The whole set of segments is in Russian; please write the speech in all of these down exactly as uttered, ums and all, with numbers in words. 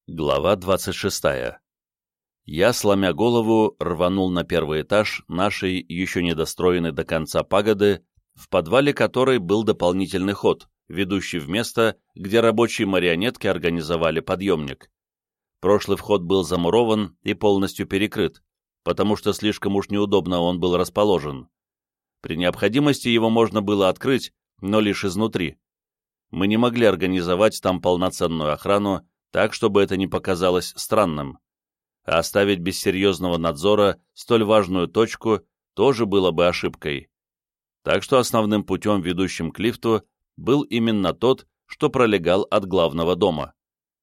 Глава двадцать шестая. Я, сломя голову, рванул на первый этаж нашей, еще недостроенной до конца пагоды, в подвале которой был дополнительный ход, ведущий в место, где рабочие марионетки организовали подъемник. Прошлый вход был замурован и полностью перекрыт, потому что слишком уж неудобно он был расположен. При необходимости его можно было открыть, но лишь изнутри. Мы не могли организовать там полноценную охрану, так, чтобы это не показалось странным. А оставить без серьезного надзора столь важную точку тоже было бы ошибкой. Так что основным путем, ведущим к лифту, был именно тот, что пролегал от главного дома.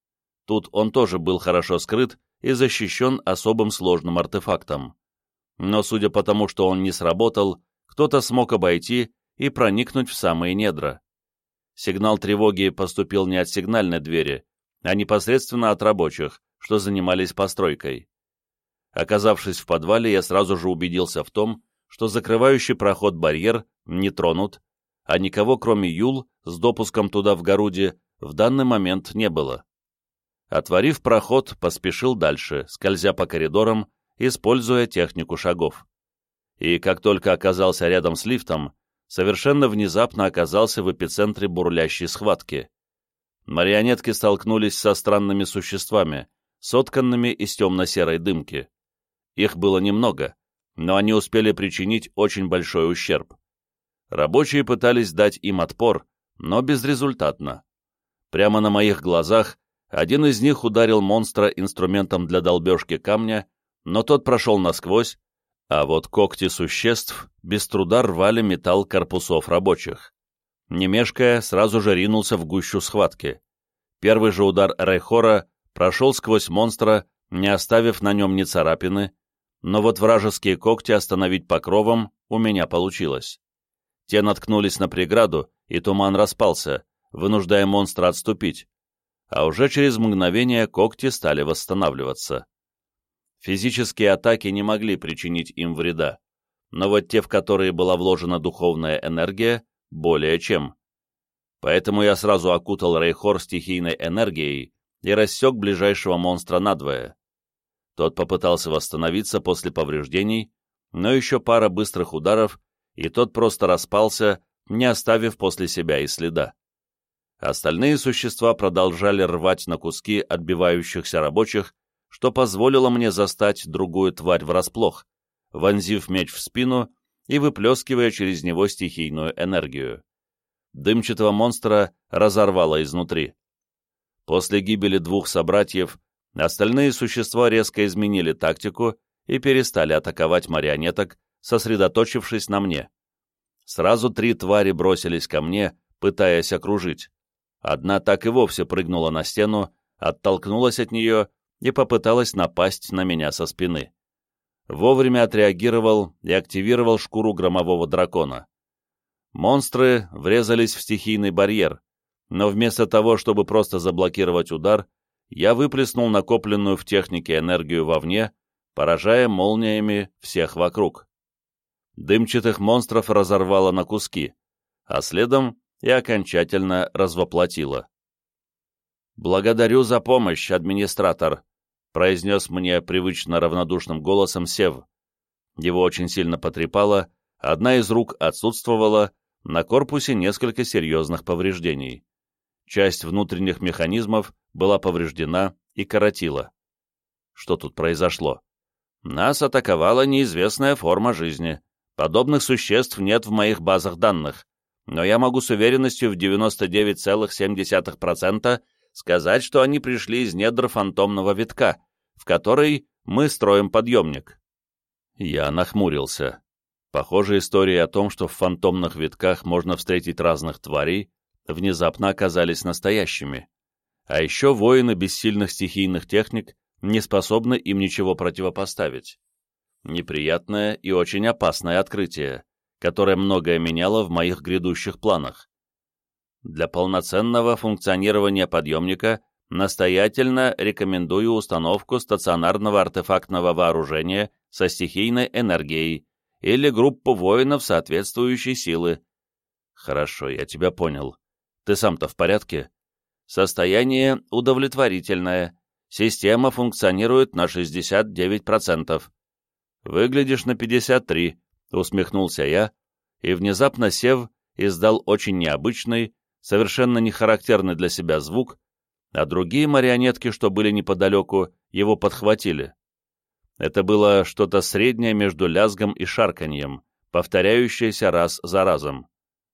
Тут он тоже был хорошо скрыт и защищен особым сложным артефактом. Но судя по тому, что он не сработал, кто-то смог обойти и проникнуть в самые недра. Сигнал тревоги поступил не от сигнальной двери, а непосредственно от рабочих, что занимались постройкой. Оказавшись в подвале, я сразу же убедился в том, что закрывающий проход барьер не тронут, а никого, кроме Юл, с допуском туда в Горуде, в данный момент не было. Отворив проход, поспешил дальше, скользя по коридорам, используя технику шагов. И как только оказался рядом с лифтом, совершенно внезапно оказался в эпицентре бурлящей схватки. Марионетки столкнулись со странными существами, сотканными из темно-серой дымки. Их было немного, но они успели причинить очень большой ущерб. Рабочие пытались дать им отпор, но безрезультатно. Прямо на моих глазах один из них ударил монстра инструментом для долбежки камня, но тот прошел насквозь, а вот когти существ без труда рвали металл корпусов рабочих. Не мешкая, сразу же ринулся в гущу схватки. Первый же удар Рейхора прошел сквозь монстра, не оставив на нем ни царапины, но вот вражеские когти остановить покровом у меня получилось. Те наткнулись на преграду, и туман распался, вынуждая монстра отступить, а уже через мгновение когти стали восстанавливаться. Физические атаки не могли причинить им вреда, но вот те, в которые была вложена духовная энергия, более чем. Поэтому я сразу окутал Рейхор стихийной энергией и рассек ближайшего монстра надвое. Тот попытался восстановиться после повреждений, но еще пара быстрых ударов, и тот просто распался, не оставив после себя и следа. Остальные существа продолжали рвать на куски отбивающихся рабочих, что позволило мне застать другую тварь врасплох, вонзив меч в спину и выплескивая через него стихийную энергию. Дымчатого монстра разорвало изнутри. После гибели двух собратьев остальные существа резко изменили тактику и перестали атаковать марионеток, сосредоточившись на мне. Сразу три твари бросились ко мне, пытаясь окружить. Одна так и вовсе прыгнула на стену, оттолкнулась от нее и попыталась напасть на меня со спины. Вовремя отреагировал и активировал шкуру громового дракона. Монстры врезались в стихийный барьер, но вместо того, чтобы просто заблокировать удар, я выплеснул накопленную в технике энергию вовне, поражая молниями всех вокруг. Дымчатых монстров разорвало на куски, а следом и окончательно развоплотило. «Благодарю за помощь, администратор», — произнес мне привычно равнодушным голосом Сев. Его очень сильно потрепало, одна из рук отсутствовала, на корпусе несколько серьезных повреждений. Часть внутренних механизмов была повреждена и коротила. Что тут произошло? Нас атаковала неизвестная форма жизни. Подобных существ нет в моих базах данных, но я могу с уверенностью в девяносто девять целых семь десятых процента сказать, что они пришли из недр фантомного витка, в который мы строим подъемник. Я нахмурился. Похоже, истории о том, что в фантомных витках можно встретить разных тварей, внезапно оказались настоящими. А еще воины бессильных стихийных техник не способны им ничего противопоставить. Неприятное и очень опасное открытие, которое многое меняло в моих грядущих планах. Для полноценного функционирования подъемника настоятельно рекомендую установку стационарного артефактного вооружения со стихийной энергией или группу воинов соответствующей силы. Хорошо, я тебя понял. Ты сам-то в порядке? Состояние удовлетворительное. Система функционирует на шестьдесят девять процентов. Выглядишь на пятьдесят три, усмехнулся я, и внезапно Сев издал очень необычный, совершенно не характерный для себя звук, а другие марионетки, что были неподалеку, его подхватили. Это было что-то среднее между лязгом и шарканьем, повторяющееся раз за разом.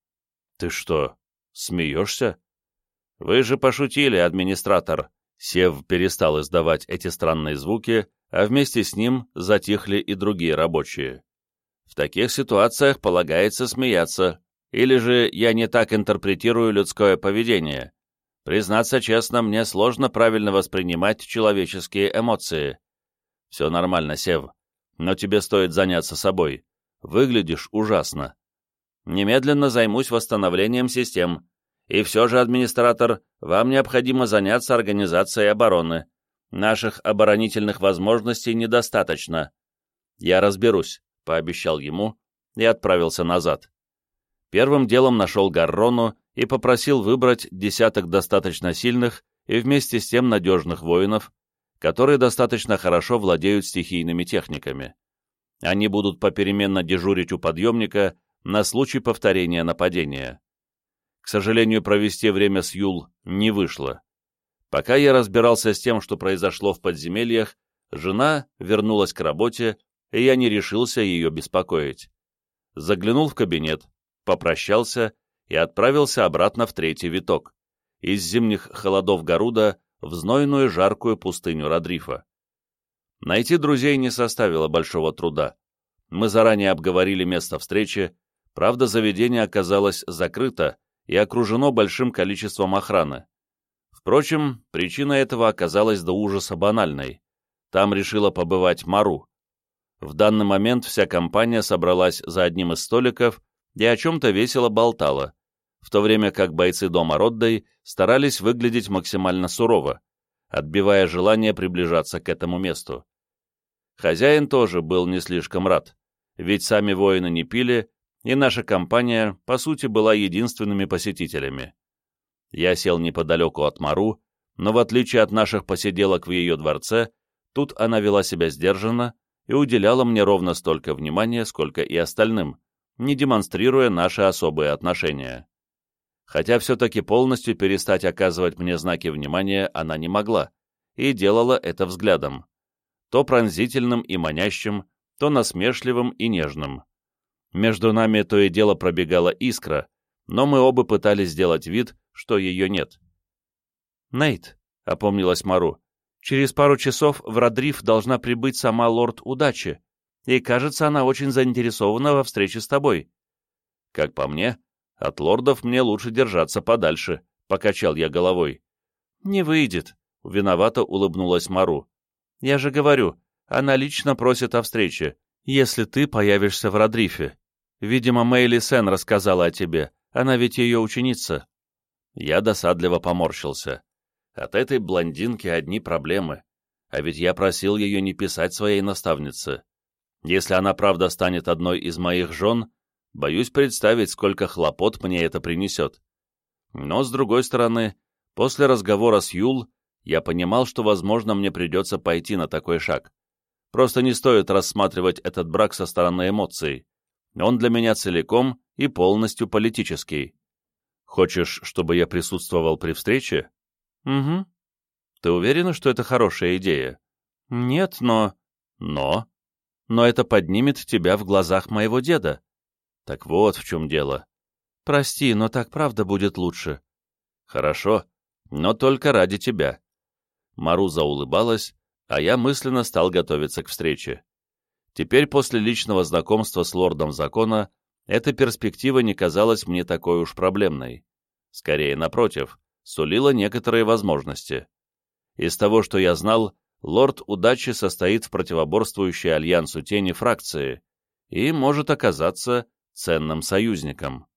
«Ты что, смеешься?» «Вы же пошутили, администратор!» Сев перестал издавать эти странные звуки, а вместе с ним затихли и другие рабочие. «В таких ситуациях полагается смеяться, или же я не так интерпретирую людское поведение. Признаться честно, мне сложно правильно воспринимать человеческие эмоции». «Все нормально, Сев, но тебе стоит заняться собой. Выглядишь ужасно». «Немедленно займусь восстановлением систем. И все же, администратор, вам необходимо заняться организацией обороны. Наших оборонительных возможностей недостаточно». «Я разберусь», — пообещал ему и отправился назад. Первым делом нашел Гаррону и попросил выбрать десяток достаточно сильных и вместе с тем надежных воинов, которые достаточно хорошо владеют стихийными техниками. Они будут попеременно дежурить у подъемника на случай повторения нападения. К сожалению, провести время с Юл не вышло. Пока я разбирался с тем, что произошло в подземельях, жена вернулась к работе, и я не решился ее беспокоить. Заглянул в кабинет, попрощался и отправился обратно в третий виток, из зимних холодов Гаруда в знойную жаркую пустыню Родрифа. Найти друзей не составило большого труда. Мы заранее обговорили место встречи, правда, заведение оказалось закрыто и окружено большим количеством охраны. Впрочем, причина этого оказалась до ужаса банальной. Там решила побывать Мару. В данный момент вся компания собралась за одним из столиков и о чем-то весело болтала, в то время как бойцы дома Роддей старались выглядеть максимально сурово, отбивая желание приближаться к этому месту. Хозяин тоже был не слишком рад, ведь сами воины не пили, и наша компания, по сути, была единственными посетителями. Я сел неподалеку от Мару, но в отличие от наших посиделок в ее дворце, тут она вела себя сдержанно и уделяла мне ровно столько внимания, сколько и остальным, не демонстрируя наши особые отношения. Хотя все-таки полностью перестать оказывать мне знаки внимания она не могла, и делала это взглядом. То пронзительным и манящим, то насмешливым и нежным. Между нами то и дело пробегала искра, но мы оба пытались сделать вид, что ее нет. «Нейт», — опомнилась Мару, — «через пару часов в Родриф должна прибыть сама лорд Удачи, и, кажется, она очень заинтересована во встрече с тобой». «Как по мне, от лордов мне лучше держаться подальше», — покачал я головой. «Не выйдет», — виновато улыбнулась Мару. «Я же говорю, она лично просит о встрече, если ты появишься в Родрифе. Видимо, Мэйли Сен рассказала о тебе, она ведь ее ученица». Я досадливо поморщился. От этой блондинки одни проблемы, а ведь я просил ее не писать своей наставнице. Если она правда станет одной из моих жен, боюсь представить, сколько хлопот мне это принесет. Но, с другой стороны, после разговора с Юл, я понимал, что, возможно, мне придется пойти на такой шаг. Просто не стоит рассматривать этот брак со стороны эмоций. Он для меня целиком и полностью политический. Хочешь, чтобы я присутствовал при встрече? Угу. Ты уверена, что это хорошая идея? Нет, но... Но? Но это поднимет тебя в глазах моего деда. Так вот в чем дело. Прости, но так правда будет лучше. Хорошо, но только ради тебя. Мару заулыбалась, а я мысленно стал готовиться к встрече. Теперь, после личного знакомства с лордом закона, эта перспектива не казалась мне такой уж проблемной. Скорее, напротив, сулила некоторые возможности. Из того, что я знал, лорд Удачи состоит в противоборствующей Альянсу Тени фракции и может оказаться ценным союзником.